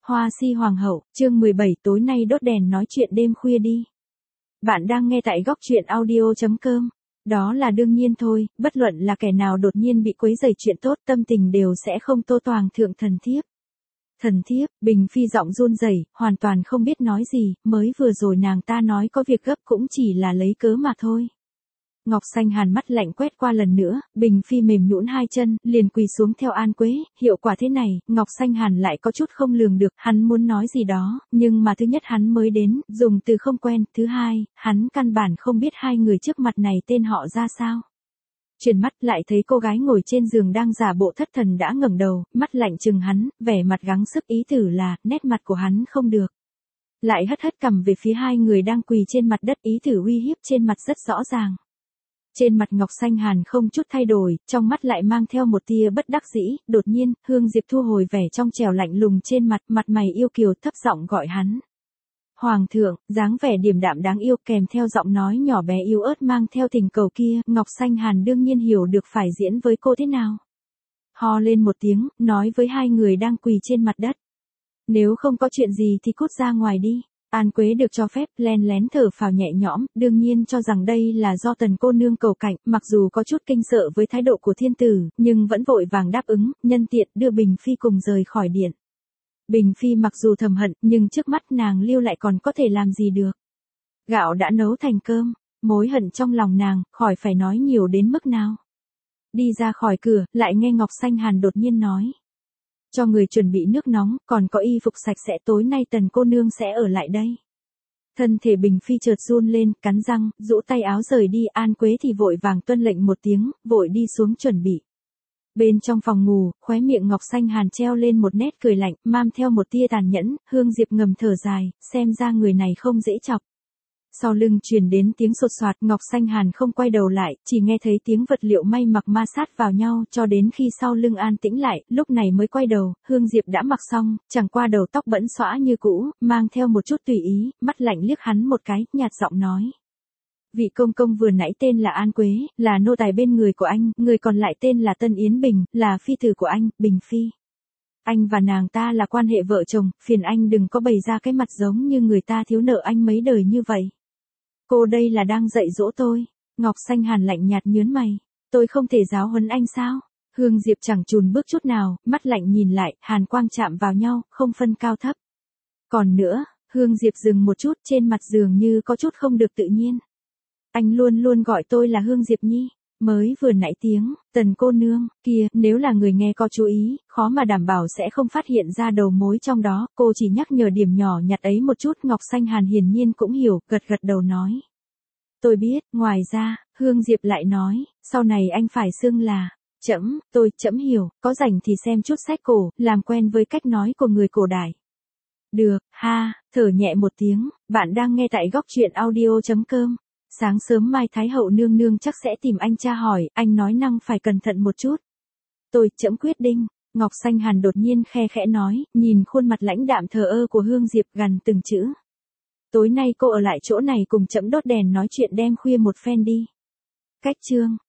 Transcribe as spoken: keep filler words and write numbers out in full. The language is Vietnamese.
Hoa si hoàng hậu, chương mười bảy tối nay đốt đèn nói chuyện đêm khuya đi. Bạn đang nghe tại góc truyện audio chấm com. Đó là đương nhiên thôi, bất luận là kẻ nào đột nhiên bị quấy rầy chuyện tốt, tâm tình đều sẽ không tô toàng thượng thần thiếp. Thần thiếp, Bình Phi giọng run rẩy, hoàn toàn không biết nói gì, mới vừa rồi nàng ta nói có việc gấp cũng chỉ là lấy cớ mà thôi. Ngọc Xanh Hàn mắt lạnh quét qua lần nữa, Bình Phi mềm nhũn hai chân, liền quỳ xuống theo An Quế, hiệu quả thế này, Ngọc Xanh Hàn lại có chút không lường được, hắn muốn nói gì đó, nhưng mà thứ nhất hắn mới đến, dùng từ không quen, thứ hai, hắn căn bản không biết hai người trước mặt này tên họ ra sao. Chuyển mắt lại thấy cô gái ngồi trên giường đang giả bộ thất thần đã ngẩng đầu, mắt lạnh chừng hắn, vẻ mặt gắng sức ý tử là, nét mặt của hắn không được. Lại hất hất cằm về phía hai người đang quỳ trên mặt đất, ý tử uy hiếp trên mặt rất rõ ràng. Trên mặt Ngọc Xanh Hàn không chút thay đổi, trong mắt lại mang theo một tia bất đắc dĩ, đột nhiên, Hương Diệp thu hồi vẻ trong trẻo lạnh lùng trên mặt, mặt mày yêu kiều thấp giọng gọi hắn. Hoàng thượng, dáng vẻ điềm đạm đáng yêu kèm theo giọng nói nhỏ bé yếu ớt mang theo tình cầu kia, Ngọc Xanh Hàn đương nhiên hiểu được phải diễn với cô thế nào. Ho lên một tiếng, nói với hai người đang quỳ trên mặt đất. Nếu không có chuyện gì thì cút ra ngoài đi. An Quế được cho phép len lén thở phào nhẹ nhõm, đương nhiên cho rằng đây là do tần cô nương cầu cạnh, mặc dù có chút kinh sợ với thái độ của thiên tử, nhưng vẫn vội vàng đáp ứng, nhân tiện đưa Bình Phi cùng rời khỏi điện. Bình Phi mặc dù thầm hận, nhưng trước mắt nàng lưu lại còn có thể làm gì được. Gạo đã nấu thành cơm, mối hận trong lòng nàng, khỏi phải nói nhiều đến mức nào. Đi ra khỏi cửa, lại nghe Ngọc Xanh Hàn đột nhiên nói. Cho người chuẩn bị nước nóng, còn có y phục sạch sẽ, tối nay tần cô nương sẽ ở lại đây. Thân thể Bình Phi chợt run lên, cắn răng, rũ tay áo rời đi, An Quế thì vội vàng tuân lệnh một tiếng, vội đi xuống chuẩn bị. Bên trong phòng ngủ, khóe miệng Ngọc Xanh Hàn treo lên một nét cười lạnh, mang theo một tia tàn nhẫn, Hương Diệp ngầm thở dài, xem ra người này không dễ chọc. Sau lưng truyền đến tiếng sột soạt, Ngọc Xanh Hàn không quay đầu lại, chỉ nghe thấy tiếng vật liệu may mặc ma sát vào nhau, cho đến khi sau lưng an tĩnh lại, lúc này mới quay đầu, Hương Diệp đã mặc xong, chẳng qua đầu tóc bẫn xõa như cũ, mang theo một chút tùy ý, mắt lạnh liếc hắn một cái, nhạt giọng nói. Vị công công vừa nãy tên là An Quế, là nô tài bên người của anh, người còn lại tên là Tân Yến Bình, là phi tử của anh, Bình Phi. Anh và nàng ta là quan hệ vợ chồng, phiền anh đừng có bày ra cái mặt giống như người ta thiếu nợ anh mấy đời như vậy. Cô đây là đang dạy dỗ tôi. Ngọc Xanh Hàn lạnh nhạt nhớn mày. Tôi không thể giáo huấn anh sao? Hương Diệp chẳng chùn bước chút nào, mắt lạnh nhìn lại, hàn quang chạm vào nhau, không phân cao thấp. Còn nữa, Hương Diệp dừng một chút, trên mặt dường như có chút không được tự nhiên. Anh luôn luôn gọi tôi là Hương Diệp Nhi. Mới vừa nãy tiếng, tần cô nương, kia, nếu là người nghe có chú ý, khó mà đảm bảo sẽ không phát hiện ra đầu mối trong đó, cô chỉ nhắc nhở điểm nhỏ nhặt ấy một chút, Ngọc Xanh Hàn hiển nhiên cũng hiểu, gật gật đầu nói. Tôi biết, ngoài ra, Hương Diệp lại nói, sau này anh phải xưng là, trẫm, tôi, trẫm hiểu, có rảnh thì xem chút sách cổ, làm quen với cách nói của người cổ đại. Được, ha, thở nhẹ một tiếng, bạn đang nghe tại góc truyện audio chấm com. Sáng sớm mai Thái hậu nương nương chắc sẽ tìm anh tra hỏi, anh nói năng phải cẩn thận một chút. Tôi, trẫm quyết định, Ngọc Xanh Hàn đột nhiên khe khẽ nói, nhìn khuôn mặt lãnh đạm thờ ơ của Hương Diệp gằn từng chữ. Tối nay cô ở lại chỗ này cùng trẫm đốt đèn nói chuyện đêm khuya một phen đi. Cách chương.